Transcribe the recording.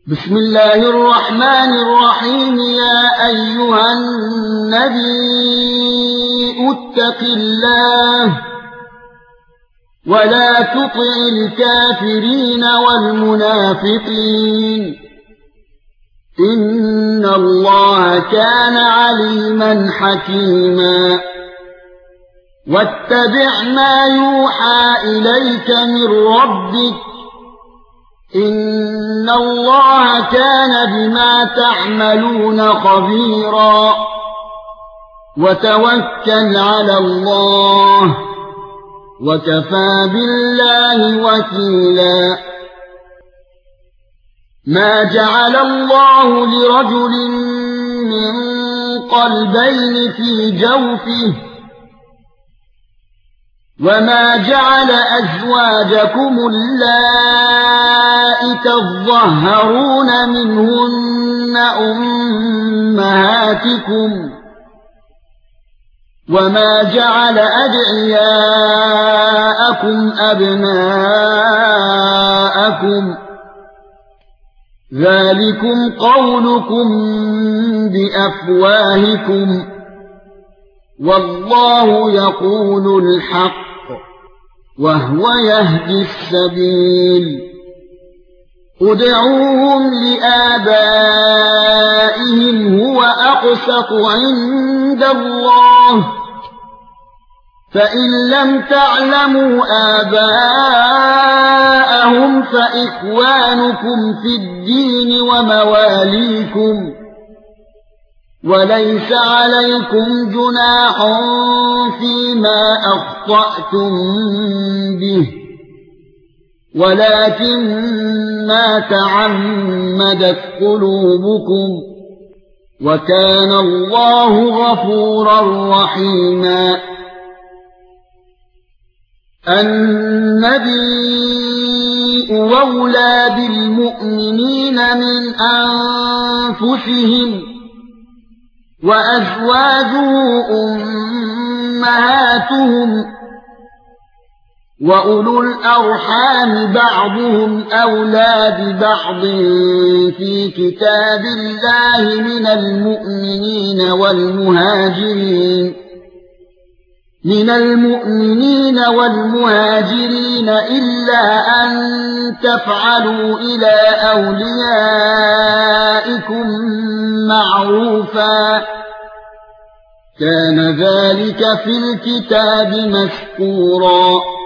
بسم الله الرحمن الرحيم. يا أيها النبي اتق الله ولا تطع الكافرين والمنافقين إن الله كان عليما حكيما. واتبع ما يوحى إليك من ربك إن الله كان بما تعملون خبيرا. وتوكل على الله وكفى بالله وكيلا. ما جعل الله لرجل من قلبين في جوفه وما جعل أزواجكم اللائي تظاهرون منهن أمهاتكم وما جعل أدعياءكم أبناءكم ذلكم قولكم بأفواهكم والله يقول الحق وهو يهدي السبيل. ادعوهم لآبائهم هو أقسط عند الله فإن لم تعلموا آباءهم فإخوانكم في الدين ومواليكم وليس عليكم جناح فيما أخطأتم به ولكن ما تعمدت قلوبكم وكان الله غفورا رحيما. النبي أولى بالمؤمنين من أنفسهم وأزواجه أمهاتهم وأولو الأرحام بعضهم أولى ببعض في كتاب الله من المؤمنين والمهاجرين إلا أن تفعلوا إلى أوليائكم معروفا كان ذلك في الكتاب مسطورا.